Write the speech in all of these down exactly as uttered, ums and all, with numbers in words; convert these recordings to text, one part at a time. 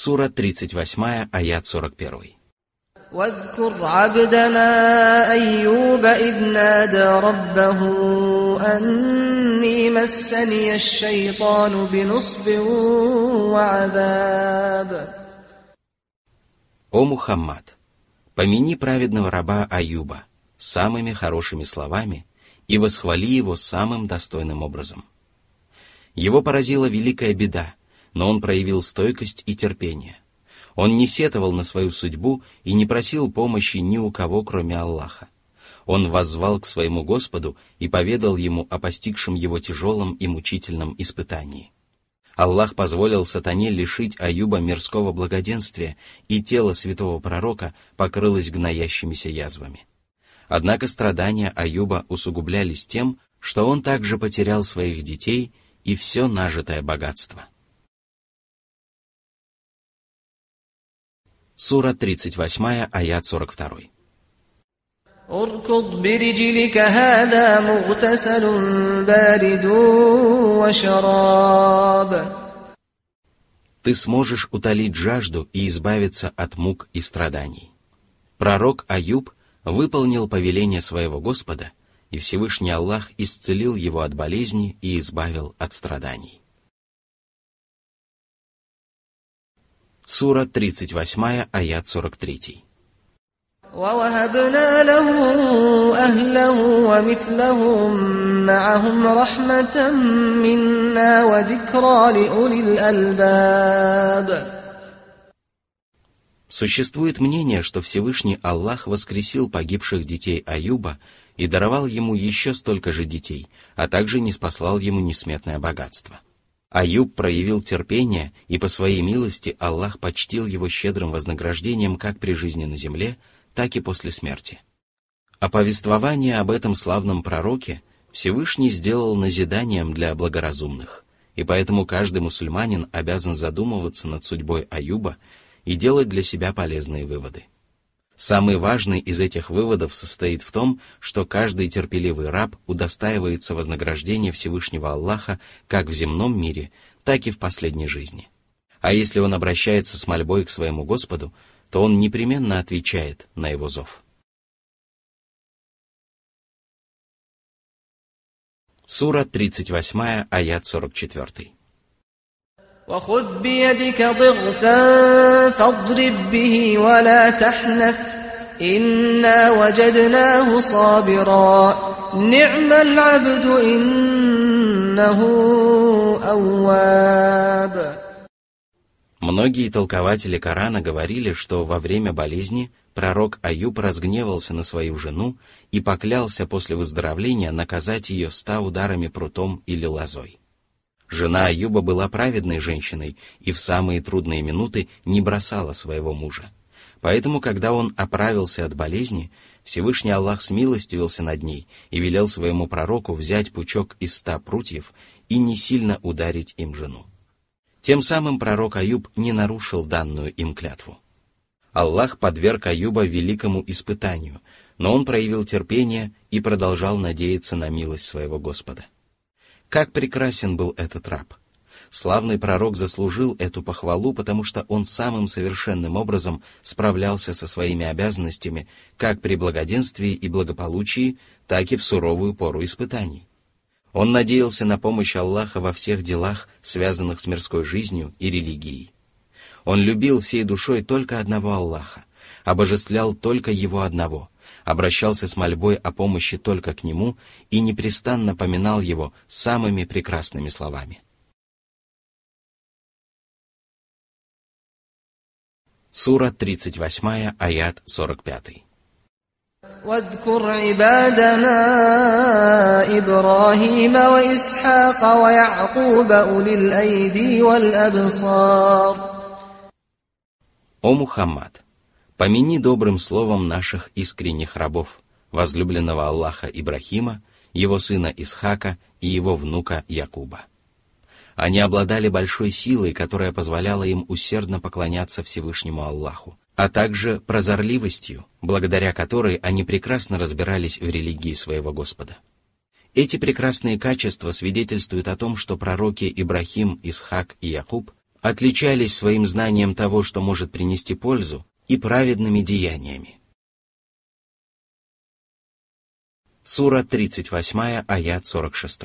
Сура тридцать восемь, аят сорок один. واذكر عبدنا أيوب إذ نادى ربه أني مسني الشيطان بنصب وعذاب. О Мухаммад, помяни праведного раба Аюба самыми хорошими словами и восхвали его самым достойным образом. Его поразила великая беда, но он проявил стойкость и терпение. Он не сетовал на свою судьбу и не просил помощи ни у кого, кроме Аллаха. Он воззвал к своему Господу и поведал ему о постигшем его тяжелом и мучительном испытании. Аллах позволил сатане лишить Аюба мирского благоденствия, и тело святого пророка покрылось гноящимися язвами. Однако страдания Аюба усугублялись тем, что он также потерял своих детей и все нажитое богатство. Сура тридцать восемь, аят сорок два. اركض برجلك هذا مغتسل بارد وشراب. Ты сможешь утолить жажду и избавиться от мук и страданий. Пророк Аюб выполнил повеление своего Господа, и Всевышний Аллах исцелил его от болезни и избавил от страданий. Сура тридцать восемь, аят сорок три. وَوَهَبْنَا لَهُ أَهْلَهُ وَمِثْلَهُم مَّعَهُمْ رَحْمَةً مِّنَّا وَذِكْرَىٰ لِأُولِي الْأَلْبَابِ. Существует мнение, что Всевышний Аллах воскресил погибших детей Аюба и даровал ему еще столько же детей, а также ниспослал ему несметное богатство. Аюб проявил терпение, и по своей милости Аллах почтил его щедрым вознаграждением как при жизни на земле, так и после смерти. А повествование об этом славном пророке Всевышний сделал назиданием для благоразумных, и поэтому каждый мусульманин обязан задумываться над судьбой Аюба и делать для себя полезные выводы. Самый важный из этих выводов состоит в том, что каждый терпеливый раб удостаивается вознаграждения Всевышнего Аллаха как в земном мире, так и в последней жизни. А если он обращается с мольбой к своему Господу, то он непременно отвечает на его зов. Сура тридцать восемь, аят сорок четыре. وَخُذْ بِيَدِكَ ضِغْثًا فَاضْرِبْ بِهِ وَلَا تَحْنَثْ إِنَّا وَجَدْنَاهُ صَابِرًا نِعْمَ الْعَبْدُ إِنَّهُ أَوَّابٌ. Многие толкователи Корана говорили, что во время болезни пророк Аюб разгневался на свою жену и поклялся после выздоровления наказать ее ста ударами прутом или лозой. Жена Аюба была праведной женщиной и в самые трудные минуты не бросала своего мужа. Поэтому, когда он оправился от болезни, Всевышний Аллах смилостивился над ней и велел своему пророку взять пучок из ста прутьев и не сильно ударить им жену. Тем самым пророк Аюб не нарушил данную им клятву. Аллах подверг Аюба великому испытанию, но он проявил терпение и продолжал надеяться на милость своего Господа. Как прекрасен был этот раб! Славный пророк заслужил эту похвалу, потому что он самым совершенным образом справлялся со своими обязанностями как при благоденствии и благополучии, так и в суровую пору испытаний. Он надеялся на помощь Аллаха во всех делах, связанных с мирской жизнью и религией. Он любил всей душой только одного Аллаха, обожествлял только Его одного, обращался с мольбой о помощи только к Нему и непрестанно поминал Его самыми прекрасными словами. Сура тридцать восемь, аят сорок пять. واذكر عبادنا إبراهيم وإسحاق ويعقوب أولي الأيدي والأبصار. О Мухаммад, помяни добрым словом наших искренних рабов, возлюбленного Аллаха Ибрахима, его сына Исхака и его внука Якуба. Они обладали большой силой, которая позволяла им усердно поклоняться Всевышнему Аллаху, а также прозорливостью, благодаря которой они прекрасно разбирались в религии своего Господа. Эти прекрасные качества свидетельствуют о том, что пророки Ибрахим, Исхак и Якуб отличались своим знанием того, что может принести пользу, и праведными деяниями. Сура тридцать восемь, аят сорок шесть.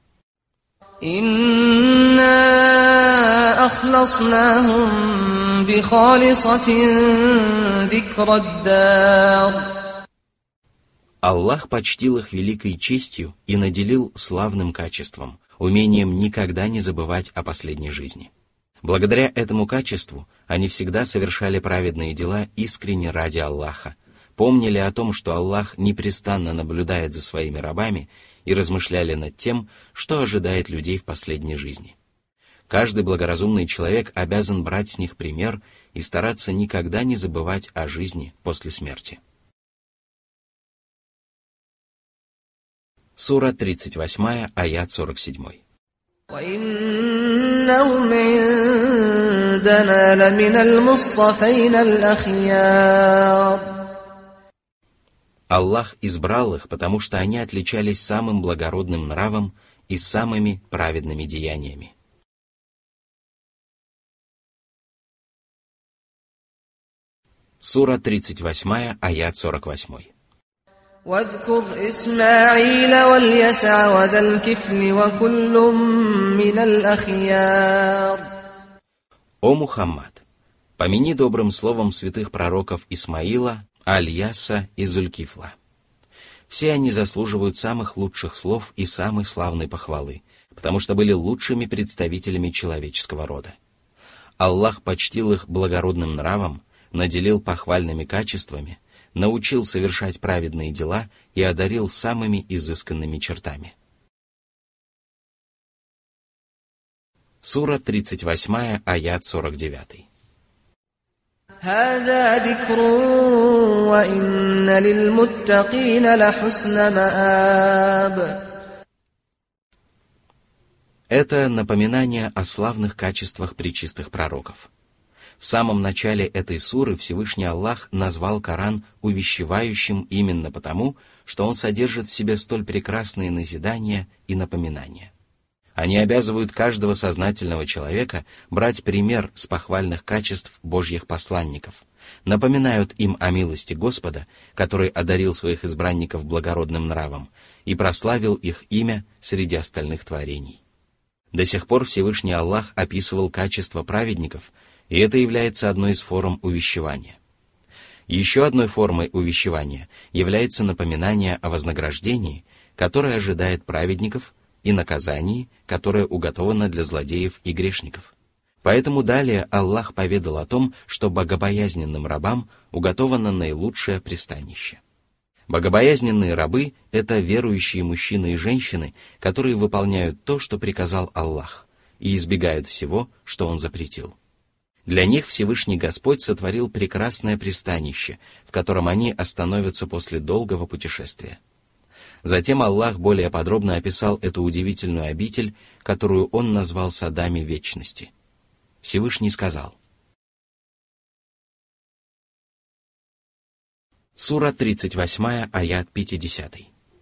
إِنَّا أَخْلَصْنَاهُمْ بِخَالِصَةٍ ذِكْرَى الدَّارِ. Аллах почтил их великой честью и наделил славным качеством, умением никогда не забывать о последней жизни. Благодаря этому качеству они всегда совершали праведные дела искренне ради Аллаха, помнили о том, что Аллах непрестанно наблюдает за своими рабами, и размышляли над тем, что ожидает людей в последней жизни. Каждый благоразумный человек обязан брать с них пример и стараться никогда не забывать о жизни после смерти. Сура тридцать восемь, аят сорок семь. وَإِنَّهُمْ عِندَنَا لَمِنَ الْمُصْطَفَيْنَ الْأَخْيَارِ. Аллах избрал их, потому что они отличались самым благородным нравом и самыми праведными деяниями. Сура тридцать восемь, аят сорок восемь. واذكر إسماعيل واليسع وذا الكفل وكل من الأخيار. О Мухаммад, помяни добрым словом святых пророков Исмаила, Аль-Яса и Зулькифла. Все они заслуживают самых лучших слов и самой славной похвалы, потому что были лучшими представителями человеческого рода. Аллах почтил их благородным нравом, наделил похвальными качествами, научил совершать праведные дела и одарил самыми изысканными чертами. Сура тридцать восемь, аят сорок девять. هذا ذكر وإن للمتقين لحسن مآب. Это напоминание о славных качествах пречистых пророков. В самом начале этой суры Всевышний Аллах назвал Коран увещевающим именно потому, что он содержит в себе столь прекрасные назидания и напоминания. Они обязывают каждого сознательного человека брать пример с похвальных качеств Божьих посланников, напоминают им о милости Господа, который одарил своих избранников благородным нравом и прославил их имя среди остальных творений. До сих пор Всевышний Аллах описывал качества праведников, и это является одной из форм увещевания. Еще одной формой увещевания является напоминание о вознаграждении, которое ожидает праведников, и наказании, которое уготовано для злодеев и грешников. Поэтому далее Аллах поведал о том, что богобоязненным рабам уготовано наилучшее пристанище. Богобоязненные рабы — это верующие мужчины и женщины, которые выполняют то, что приказал Аллах, и избегают всего, что Он запретил. Для них Всевышний Господь сотворил прекрасное пристанище, в котором они остановятся после долгого путешествия. Затем Аллах более подробно описал эту удивительную обитель, которую Он назвал садами вечности. Всевышний сказал. Сура тридцать восемь, аят пятьдесят.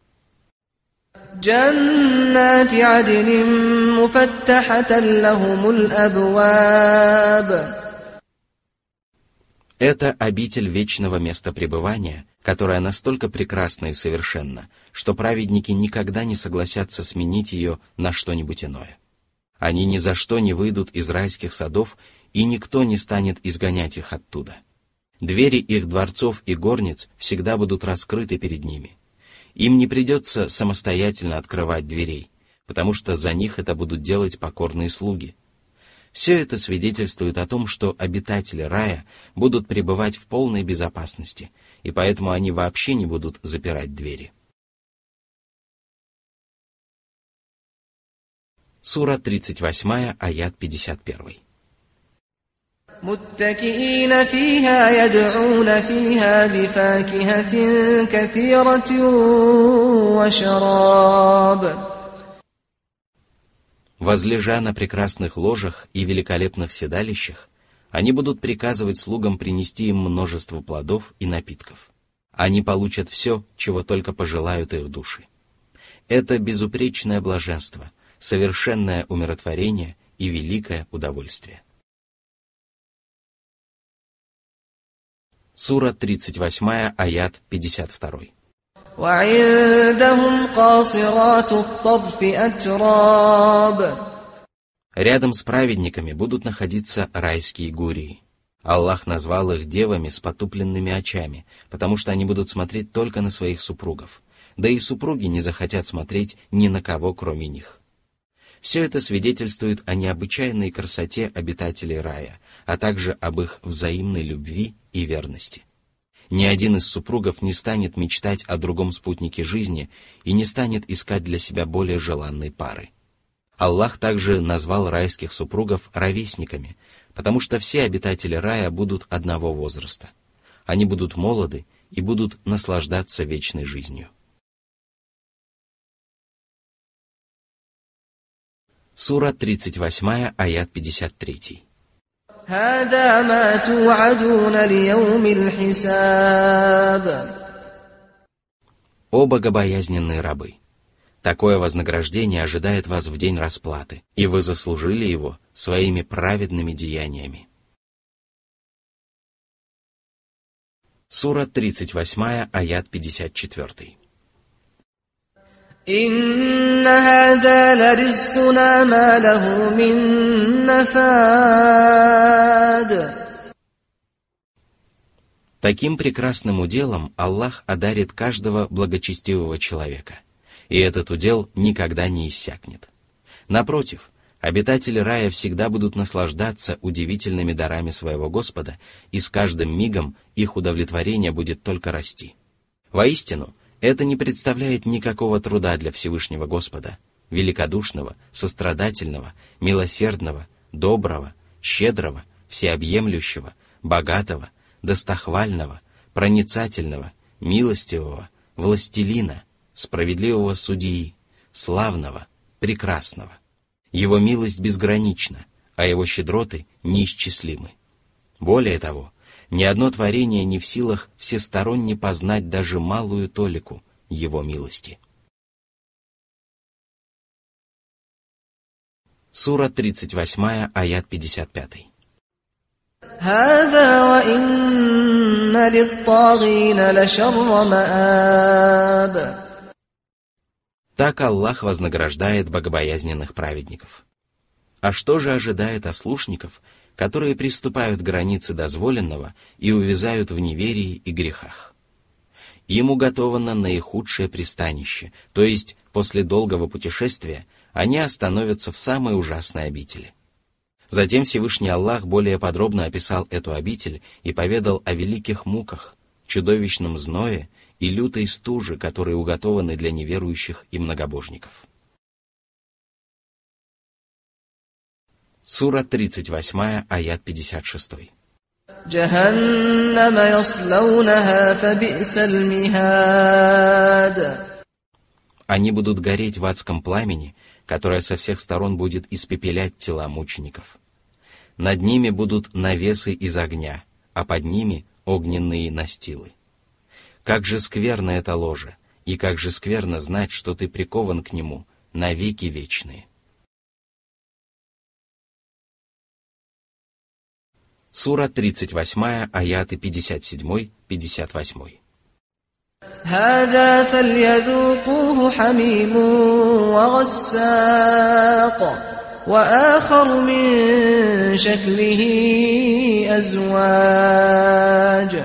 جنات عدن مفتحة لهم الأبواب. Это обитель вечного места пребывания, которая настолько прекрасна и совершенна, что праведники никогда не согласятся сменить ее на что-нибудь иное. Они ни за что не выйдут из райских садов, и никто не станет изгонять их оттуда. Двери их дворцов и горниц всегда будут раскрыты перед ними. Им не придется самостоятельно открывать дверей, потому что за них это будут делать покорные слуги. Все это свидетельствует о том, что обитатели рая будут пребывать в полной безопасности, и поэтому они вообще не будут запирать двери. Сура тридцать восемь, аят пятьдесят один. متكئين فيها يدعون فيها بفاكهة كثيرة وشراب. Возлежа на прекрасных ложах и великолепных седалищах, они будут приказывать слугам принести им множество плодов и напитков. Они получат все, чего только пожелают их души. Это безупречное блаженство, совершенное умиротворение и великое удовольствие. Сура тридцать восемь, аят пятьдесят два. وعندهم قاصرات الطرف أتراب. Рядом с праведниками будут находиться райские гурии. Аллах назвал их девами с потупленными очами, потому что они будут смотреть только на своих супругов. Да и супруги не захотят смотреть ни на кого, кроме них. Все это свидетельствует о необычайной красоте обитателей рая, а также об их взаимной любви и верности. Ни один из супругов не станет мечтать о другом спутнике жизни и не станет искать для себя более желанной пары. Аллах также назвал райских супругов ровесниками, потому что все обитатели рая будут одного возраста. Они будут молоды и будут наслаждаться вечной жизнью. Сура тридцать восемь, аят пятьдесят три. هذا ما توعدون ليوم الحساب. О богобоязненные рабы! Такое вознаграждение ожидает вас в день расплаты, и вы заслужили его своими праведными деяниями. Сура тридцать восемь, аят пятьдесят четыре. إن هذا لرزقنا ما له من نفاد. Таким прекрасным уделом Аллах одарит каждого благочестивого человека, и этот удел никогда не иссякнет. Напротив, обитатели рая всегда будут наслаждаться удивительными дарами своего Господа, и с каждым мигом их удовлетворение будет только расти. Воистину, это не представляет никакого труда для Всевышнего Господа, великодушного, сострадательного, милосердного, доброго, щедрого, всеобъемлющего, богатого, достохвального, проницательного, милостивого, властелина, справедливого судьи, славного, прекрасного. Его милость безгранична, а его щедроты неисчислимы. Более того, ни одно творение не в силах всесторонне познать даже малую толику его милости. Сура тридцать восемь, аят пятьдесят пять. هذا وإن للطاغين لشر مآب. Так Аллах вознаграждает богобоязненных праведников. А что же ожидает ослушников, которые приступают к границе дозволенного и увязают в неверии и грехах? Им уготовано наихудшее пристанище, то есть после долгого путешествия они остановятся в самой ужасной обители. Затем Всевышний Аллах более подробно описал эту обитель и поведал о великих муках, чудовищном зное и лютой стуже, которые уготованы для неверующих и многобожников. Сура тридцать восемь, аят пятьдесят шесть. جهنم يصلونها فبئس المهاد. Они будут гореть в адском пламени, которое со всех сторон будет испепелять тела мучеников. Над ними будут навесы из огня, а под ними огненные настилы. Как же скверно это ложе, и как же скверно знать, что ты прикован к нему навеки вечные. Сура тридцать восемь, аяты пятьдесят семь — пятьдесят восемь. هذا فليذوقوه حميم وغساق وآخر من شكله أزواج.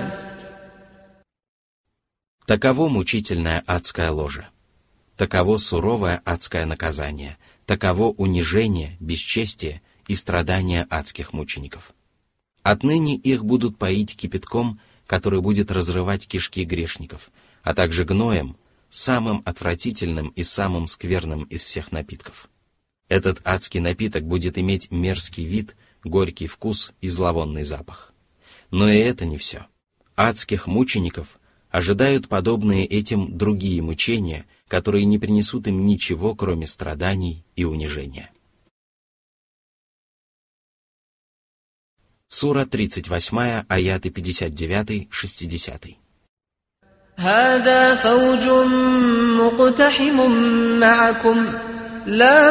Таково мучительное адское ложе. Таково суровое адское наказание. Таково унижение, бесчестие и страдания адских мучеников. Отныне их будут поить кипятком, который будет разрывать кишки грешников, а также гноем, самым отвратительным и самым скверным из всех напитков. Этот адский напиток будет иметь мерзкий вид, горький вкус и зловонный запах. Но и это не все. Адских мучеников ожидают подобные этим другие мучения, которые не принесут им ничего, кроме страданий и унижения. Сура тридцать восемь, аяты пятьдесят девять — шестьдесят. هذا فوج مقتحم معكم لا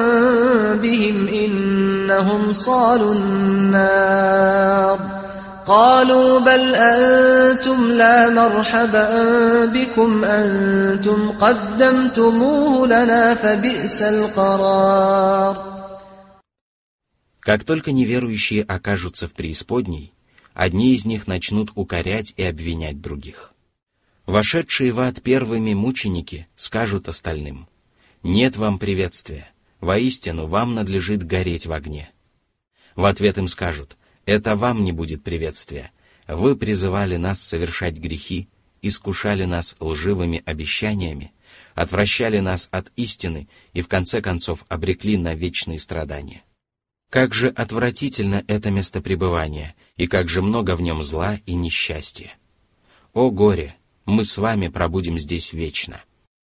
مرحبا بهم إنهم صالوا النار قالوا بل أنتم لا مرحبا بكم أنتم قدمتموه لنا فبئس القرار. Как только неверующие окажутся в преисподней, одни из них начнут укорять и обвинять других. Вошедшие в ад первыми мученики скажут остальным: «Нет вам приветствия, воистину вам надлежит гореть в огне». В ответ им скажут: «Это вам не будет приветствия, вы призывали нас совершать грехи, искушали нас лживыми обещаниями, отвращали нас от истины и в конце концов обрекли на вечные страдания. Как же отвратительно это местопребывание, и как же много в нем зла и несчастья! О горе! Мы с вами пробудем здесь вечно».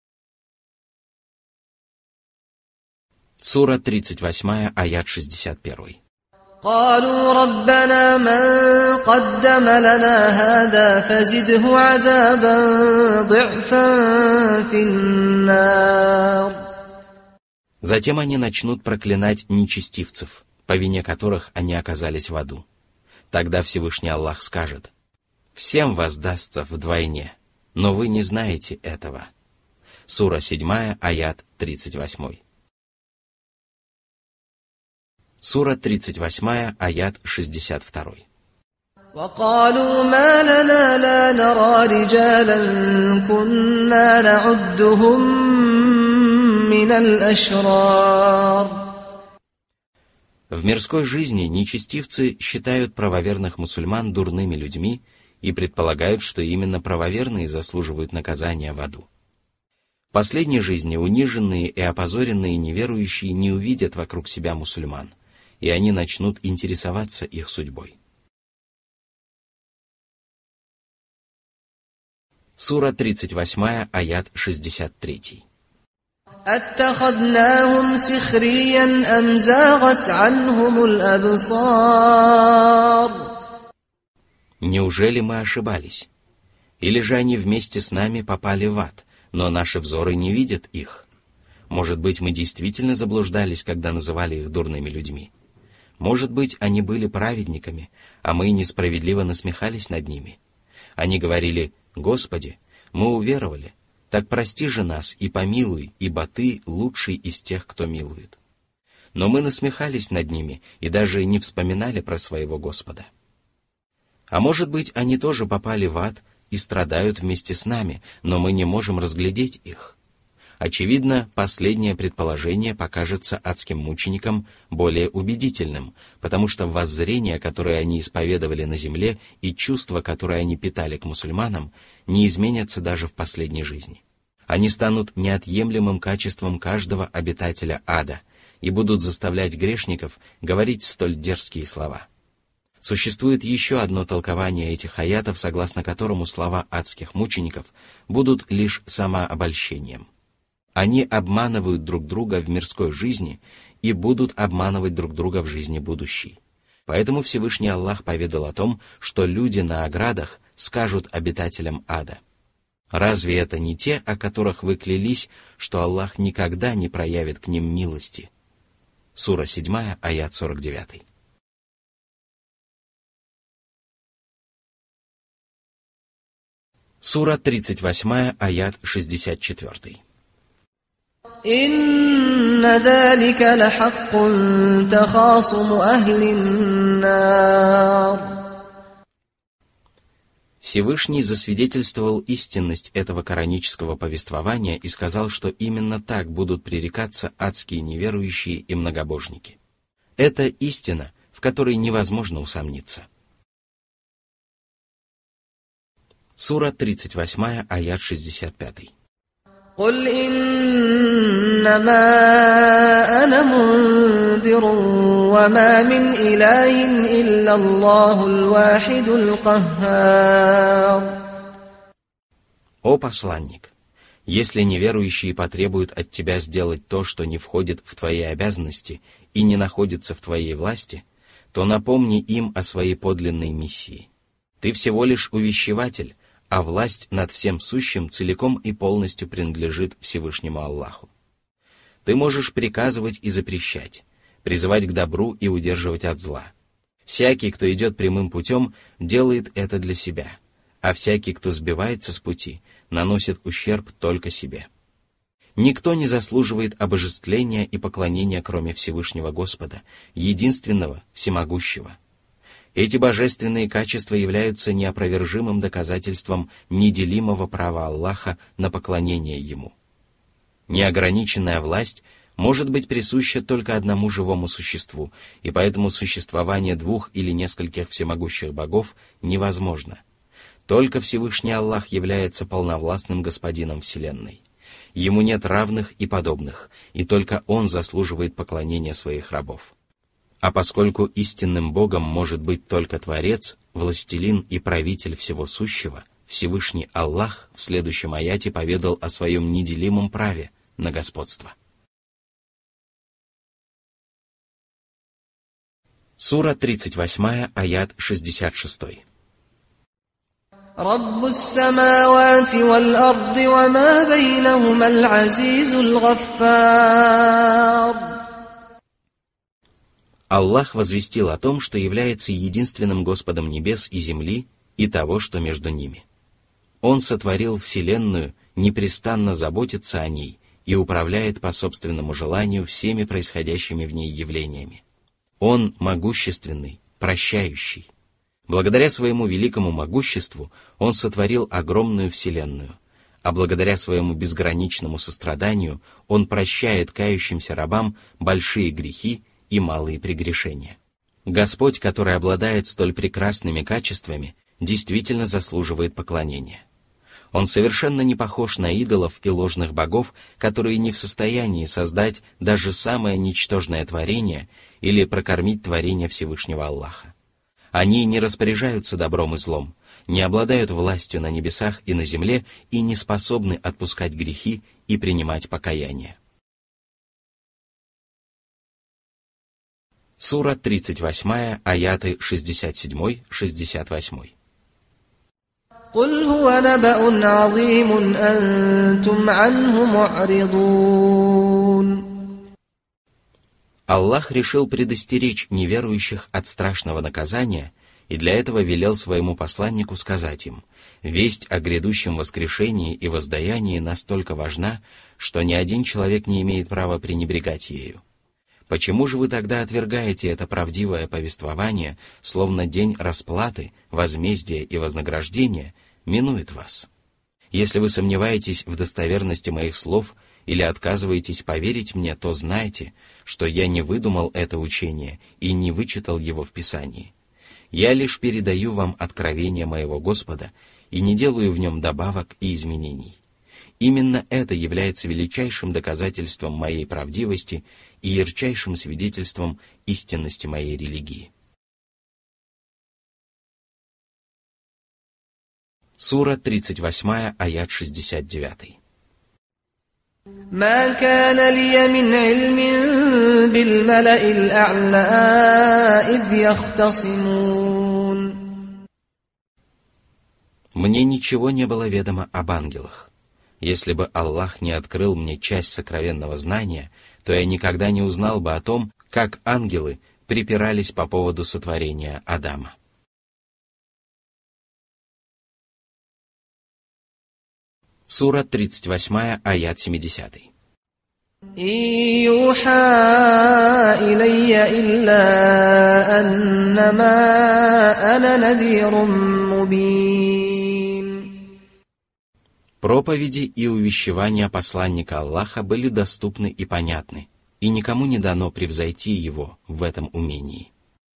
Сура тридцать восемь, аят шестьдесят один. قالوا ربنا من قدم لنا هذا فزده عذابا ضعفا في النار. Затем они начнут проклинать нечестивцев, по вине которых они оказались в аду. Тогда Всевышний Аллах скажет: «Всем воздастся вдвойне, но вы не знаете этого». Сура семь, аят тридцать восемь. Сура тридцать восемь, аят шестьдесят два. وقالوا ما لنا لا نرى رجالا كنا نعدهم من الأشرار. В мирской жизни нечестивцы считают правоверных мусульман дурными людьми и предполагают, что именно правоверные заслуживают наказания в аду. В последней жизни униженные и опозоренные неверующие не увидят вокруг себя мусульман, и они начнут интересоваться их судьбой. Сура тридцать восемь, аят шестьдесят три. أَتَّخَذْنَاهُمْ سِخْرِيًّا أَمْ زَاغَتْ عَنْهُمُ الْأَبْصَارُ. Неужели мы ошибались? Или же они вместе с нами попали в ад, но наши взоры не видят их? Может быть, мы действительно заблуждались, когда называли их дурными людьми? Может быть, они были праведниками, а мы несправедливо насмехались над ними? Они говорили: «Господи, мы уверовали, так прости же нас и помилуй, ибо Ты лучший из тех, кто милует». Но мы насмехались над ними и даже не вспоминали про своего Господа. А может быть, они тоже попали в ад и страдают вместе с нами, но мы не можем разглядеть их. Очевидно, последнее предположение покажется адским мученикам более убедительным, потому что воззрения, которые они исповедовали на земле, и чувства, которые они питали к мусульманам, не изменятся даже в последней жизни. Они станут неотъемлемым качеством каждого обитателя ада и будут заставлять грешников говорить столь дерзкие слова. Существует еще одно толкование этих аятов, согласно которому слова адских мучеников будут лишь самообольщением. Они обманывают друг друга в мирской жизни и будут обманывать друг друга в жизни будущей. Поэтому Всевышний Аллах поведал о том, что люди на оградах скажут обитателям ада: «Разве это не те, о которых вы клялись, что Аллах никогда не проявит к ним милости?» Сура семь, аят сорок девять. Сура тридцать восемь, аят шестьдесят четыре. إِنَّ ذَلِكَ لَحَقٌّ تَخَاصُمُ أَهْلِ النَّارِ. Всевышний засвидетельствовал истинность этого коранического повествования и сказал, что именно так будут пререкаться адские неверующие и многобожники. Это истина, в которой невозможно усомниться. Сура тридцать восемь, аят шестьдесят пять. قُلْ إِنَّمَا أَنَا مُنذِرٌ وَمَا مِنْ إِلَٰهٍ إِلَّا اللَّهُ الْوَاحِدُ الْقَهَّارُ. О посланник, если неверующие потребуют от тебя сделать то, что не входит в твои обязанности и не находится в твоей власти, то напомни им о своей подлинной миссии. Ты всего лишь увещеватель, а власть над всем сущим целиком и полностью принадлежит Всевышнему Аллаху. Ты можешь приказывать и запрещать, призывать к добру и удерживать от зла. Всякий, кто идет прямым путем, делает это для себя, а всякий, кто сбивается с пути, наносит ущерб только себе. Никто не заслуживает обожествления и поклонения, кроме Всевышнего Господа, единственного, всемогущего. Эти божественные качества являются неопровержимым доказательством неделимого права Аллаха на поклонение Ему. Неограниченная власть может быть присуща только одному живому существу, и поэтому существование двух или нескольких всемогущих богов невозможно. Только Всевышний Аллах является полновластным господином Вселенной. Ему нет равных и подобных, и только Он заслуживает поклонения своих рабов. А поскольку истинным Богом может быть только Творец, Властелин и Правитель всего сущего, Всевышний Аллах в следующем аяте поведал о своем неделимом праве на господство. Сура тридцать восемь, аят шестьдесят шесть. رب السماوات والأرض وما بينهما العزيز الغفار. Аллах возвестил о том, что является единственным Господом небес и земли и того, что между ними. Он сотворил Вселенную, непрестанно заботится о ней и управляет по собственному желанию всеми происходящими в ней явлениями. Он могущественный, прощающий. Благодаря своему великому могуществу Он сотворил огромную Вселенную, а благодаря своему безграничному состраданию Он прощает кающимся рабам большие грехи и малые прегрешения. Господь, который обладает столь прекрасными качествами, действительно заслуживает поклонения. Он совершенно не похож на идолов и ложных богов, которые не в состоянии создать даже самое ничтожное творение или прокормить творение Всевышнего Аллаха. Они не распоряжаются добром и злом, не обладают властью на небесах и на земле и не способны отпускать грехи и принимать покаяние. Сура тридцать восемь, аяты шестьдесят семь шестьдесят восемь. قل هو نبأ عظيم أنتم عنه معرضون. Аллах решил предостеречь неверующих от страшного наказания и для этого велел своему посланнику сказать им: «Весть о грядущем воскрешении и воздаянии настолько важна, что ни один человек не имеет права пренебрегать ею. Почему же вы тогда отвергаете это правдивое повествование, словно день расплаты, возмездия и вознаграждения минует вас? Если вы сомневаетесь в достоверности моих слов или отказываетесь поверить мне, то знайте, что я не выдумал это учение и не вычитал его в Писании. Я лишь передаю вам откровение моего Господа и не делаю в нем добавок и изменений. Именно это является величайшим доказательством моей правдивости и ярчайшим свидетельством истинности моей религии». Сура тридцать восемь, аят шестьдесят девять. ما كان لي من علم بالملأ الأعلى إذ يختصمون. Мне ничего не было ведомо об ангелах. Если бы Аллах не открыл мне часть сокровенного знания, то я никогда не узнал бы о том, как ангелы припирались по поводу сотворения Адама. Сура тридцать восемь, аят семьдесят. يوحى إلي إلا أنما أنا نذير مبين. Проповеди и увещевания посланника Аллаха были доступны и понятны, и никому не дано превзойти его в этом умении.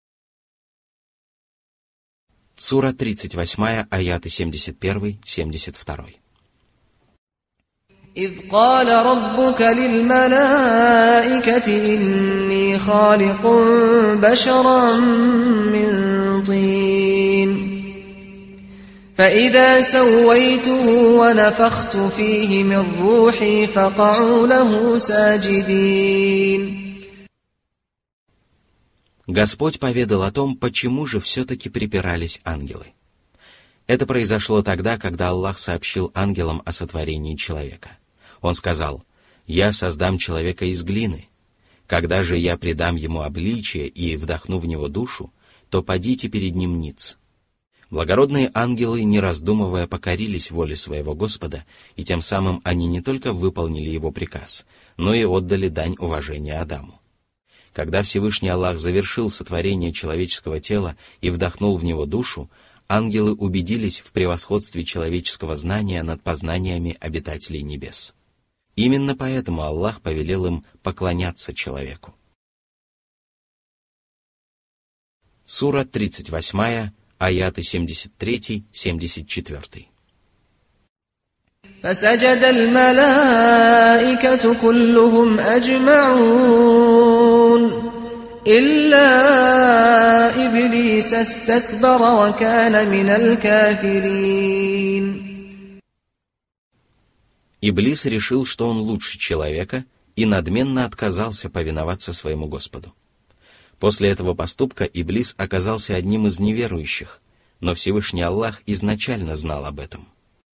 Сура тридцать восемь, аяты семьдесят один семьдесят два. إذ قال ربك للملائكة إني خالق بشرا من طين فإذا سويته ونفخت فيه من روحي فقعوا له ساجدين. Господь поведал о том, почему же все-таки припирались ангелы. Это произошло тогда, когда Аллах сообщил ангелам о сотворении человека. Он сказал: «Я создам человека из глины. Когда же я придам ему обличие и вдохну в него душу, то падите перед ним ниц». Благородные ангелы, не раздумывая, покорились воле своего Господа, и тем самым они не только выполнили его приказ, но и отдали дань уважения Адаму. Когда Всевышний Аллах завершил сотворение человеческого тела и вдохнул в него душу, ангелы убедились в превосходстве человеческого знания над познаниями обитателей небес. Именно поэтому Аллах повелел им поклоняться человеку. Сура тридцать восемь, аяты семьдесят три — семьдесят четыре. فسجد الملائكة كلهم أجمعون إلا إبليس استكبر وكان من الكافرين. Иблис решил, что он лучше человека, и надменно отказался повиноваться своему Господу. После этого поступка Иблис оказался одним из неверующих, но Всевышний Аллах изначально знал об этом.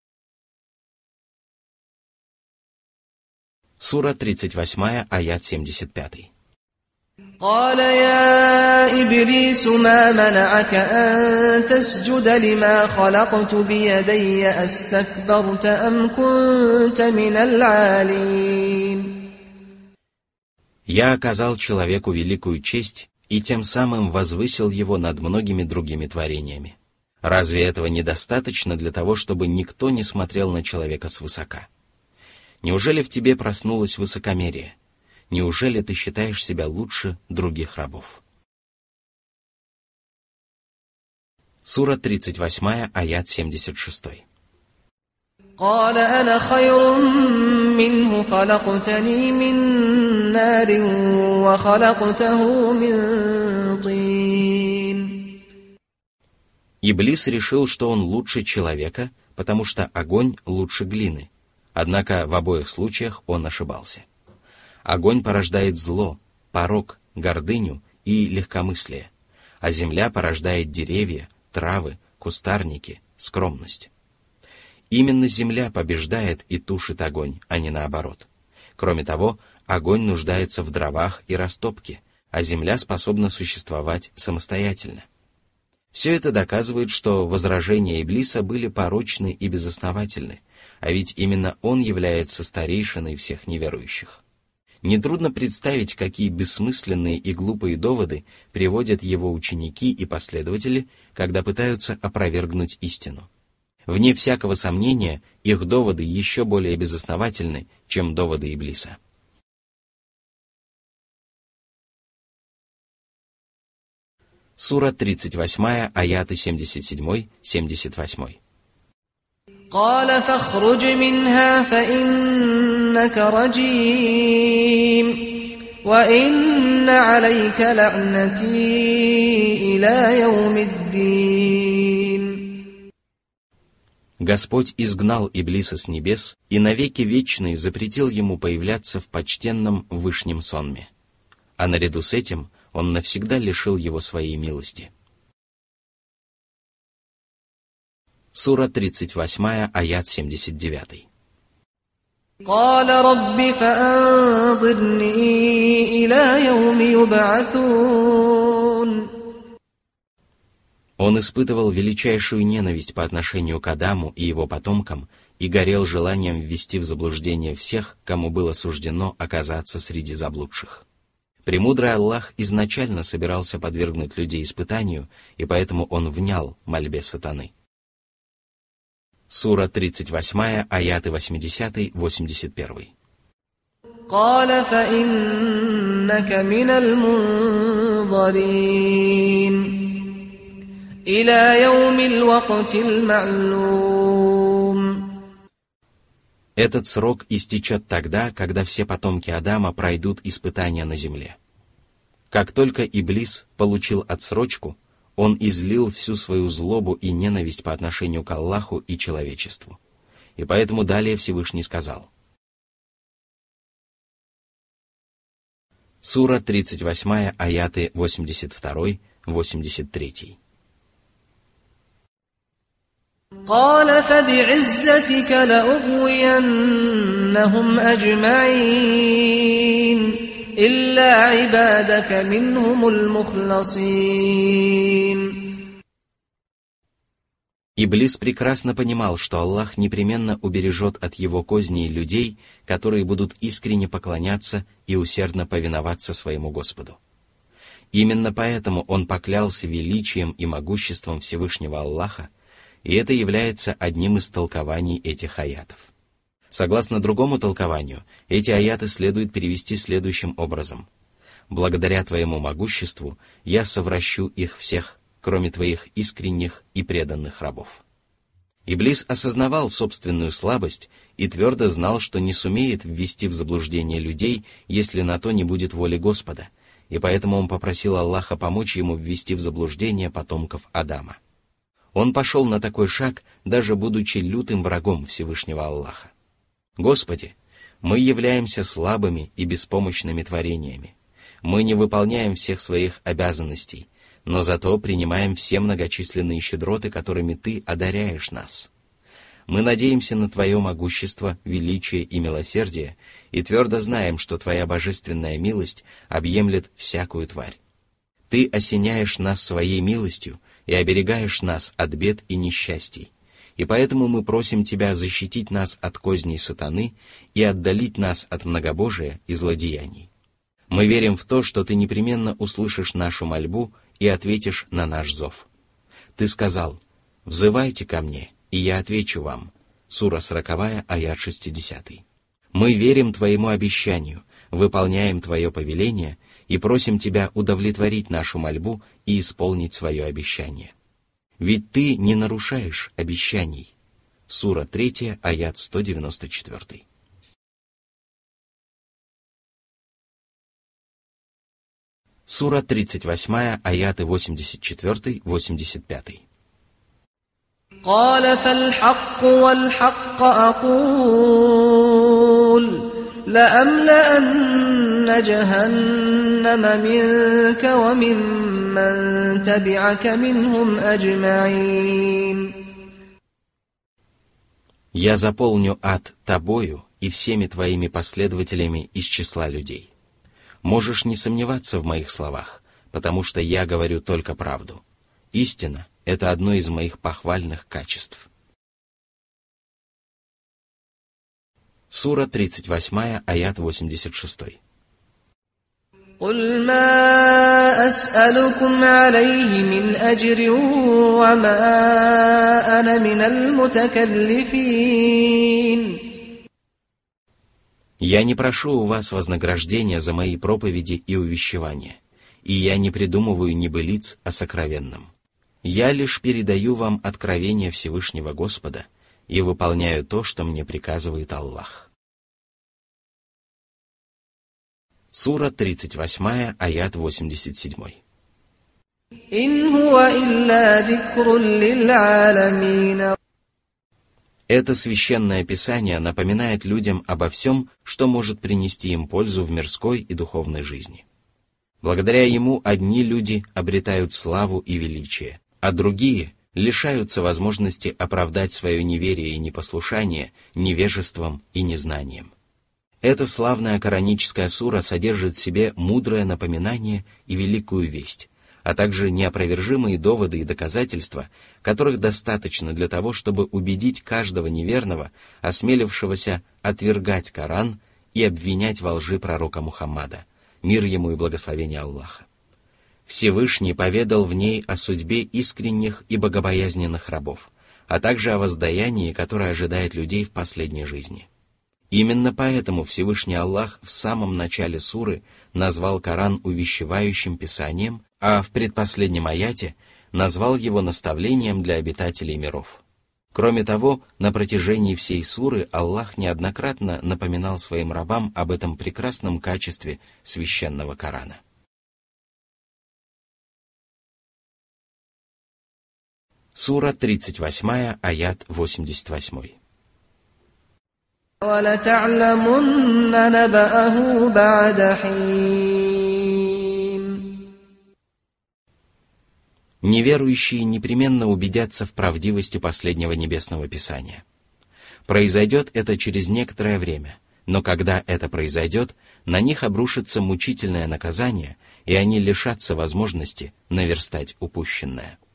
Сура тридцать восемь, аят семьдесят пять. قال يا إبليس ما منعك أن تسجد لما خلقت بيدي أستكبرت أم كنت من العالين. Я оказал человеку великую честь и тем самым возвысил его над многими другими творениями. Разве этого недостаточно для того, чтобы никто не смотрел на человека свысока? Неужели в тебе проснулось высокомерие? Неужели ты считаешь себя лучше других рабов? Сура тридцать восемь, аят семьдесят шесть. قال أنا خير منه خلقتني من نار وخلقته من طين. Иблис решил, что он лучше человека, потому что огонь лучше глины. Однако в обоих случаях он ошибался. Огонь порождает зло, порок, гордыню и легкомыслие, а земля порождает деревья, травы, кустарники, скромность. Именно земля побеждает и тушит огонь, а не наоборот. Кроме того, огонь нуждается в дровах и растопке, а земля способна существовать самостоятельно. Все это доказывает, что возражения Иблиса были порочны и безосновательны, а ведь именно он является старейшиной всех неверующих. Нетрудно представить, какие бессмысленные и глупые доводы приводят его ученики и последователи, когда пытаются опровергнуть истину. Вне всякого сомнения, их доводы еще более безосновательны, чем доводы Иблиса. Сура тридцать восемь, аяты семьдесят семь — семьдесят восемь. قال فاخرج منها فإنك رجيم وإن عليك لعنتي إلى يوم الدين. Господь изгнал Иблиса с небес и навеки вечный запретил ему появляться в почтенном вышнем сонме. А наряду с этим он навсегда лишил его своей милости. Сура тридцать восемь, аят семьдесят девять. قال رب فأنظرني إلى يوم يبعثون. Он испытывал величайшую ненависть по отношению к Адаму и его потомкам и горел желанием ввести в заблуждение всех, кому было суждено оказаться среди заблудших. Премудрый Аллах изначально собирался подвергнуть людей испытанию, и поэтому он внял мольбе сатаны. Сура тридцать восемь, аяты восемьдесят — восемьдесят один. قال فإنك من المنظرين إلى يوم الوقت المعلوم. Этот срок истечет тогда, когда все потомки Адама пройдут испытания на земле. Как только Иблис получил отсрочку, он излил всю свою злобу и ненависть по отношению к Аллаху и человечеству. И поэтому далее Всевышний сказал. Сура тридцать восемь, аяты восемьдесят два — восемьдесят три. قال فبعزتك لأغوينهم أجمعين إلا عبادك منهم المخلصين. Иблис прекрасно понимал, что Аллах непременно убережет от его козней людей, которые будут искренне поклоняться и усердно повиноваться своему Господу. Именно поэтому он поклялся величием и могуществом Всевышнего Аллаха, и это является одним из толкований этих аятов. Согласно другому толкованию, эти аяты следует перевести следующим образом: «Благодаря твоему могуществу я совращу их всех, кроме твоих искренних и преданных рабов». Иблис осознавал собственную слабость и твердо знал, что не сумеет ввести в заблуждение людей, если на то не будет воли Господа, и поэтому он попросил Аллаха помочь ему ввести в заблуждение потомков Адама. Он пошел на такой шаг, даже будучи лютым врагом Всевышнего Аллаха. «Господи, мы являемся слабыми и беспомощными творениями. Мы не выполняем всех своих обязанностей, но зато принимаем все многочисленные щедроты, которыми Ты одаряешь нас. Мы надеемся на Твое могущество, величие и милосердие и твердо знаем, что Твоя божественная милость объемлет всякую тварь. Ты осеняешь нас своей милостью и оберегаешь нас от бед и несчастий, и поэтому мы просим Тебя защитить нас от козней сатаны и отдалить нас от многобожия и злодеяний. Мы верим в то, что Ты непременно услышишь нашу мольбу и ответишь на наш зов. Ты сказал: «Взывайте ко мне, и я отвечу вам». Сура сороковая, аят шестидесятый. Мы верим Твоему обещанию, выполняем Твое повеление и просим Тебя удовлетворить нашу мольбу и исполнить свое обещание. Ведь Ты не нарушаешь обещаний. Сура третья, аят сто девяносто четыре. Сура тридцать восемь, аяты восемьдесят четыре восемьдесят пять. قال فالحق والحق أقول لأملأن جهنم منك وممن تبعك منهم أجمعين. Я заполню ад тобою и всеми твоими последователями из числа людей. Можешь не сомневаться в моих словах, потому что я говорю только правду. Истина — это одно из моих похвальных качеств. Сура тридцать восемь, аят восемьдесят шесть. قل ما أسألكم عليه من أجر وما أنا من المتكلفين. Я не прошу у вас вознаграждения за мои проповеди и увещевания, и я не придумываю небылиц о сокровенном. Я лишь передаю вам откровение Всевышнего Господа и выполняю то, что мне приказывает Аллах. Сура тридцать восемь, аят восемьдесят семь. إن هو إلا ذكر للعالمين. Это священное писание напоминает людям обо всем, что может принести им пользу в мирской и духовной жизни. Благодаря ему одни люди обретают славу и величие, а другие лишаются возможности оправдать свое неверие и непослушание невежеством и незнанием. Эта славная кораническая сура содержит в себе мудрое напоминание и великую весть, а также неопровержимые доводы и доказательства, которых достаточно для того, чтобы убедить каждого неверного, осмелившегося отвергать Коран и обвинять во лжи пророка Мухаммада, мир ему и благословение Аллаха. Всевышний поведал в ней о судьбе искренних и богобоязненных рабов, а также о воздаянии, которое ожидает людей в последней жизни. Именно поэтому Всевышний Аллах в самом начале суры назвал Коран увещевающим писанием, а в предпоследнем аяте назвал его наставлением для обитателей миров. Кроме того, на протяжении всей суры Аллах неоднократно напоминал своим рабам об этом прекрасном качестве священного Корана. Сура тридцать восемь, аят восемьдесят восемь. وَلَتَعْلَمُنَّ نَبَأَهُ بَعْدَ حِينٍ. Неверующие непременно убедятся в правдивости последнего небесного писания. Произойдет это через некоторое время, Но когда это произойдет, на них обрушится мучительное наказание, и они лишатся возможности наверстать упущенное.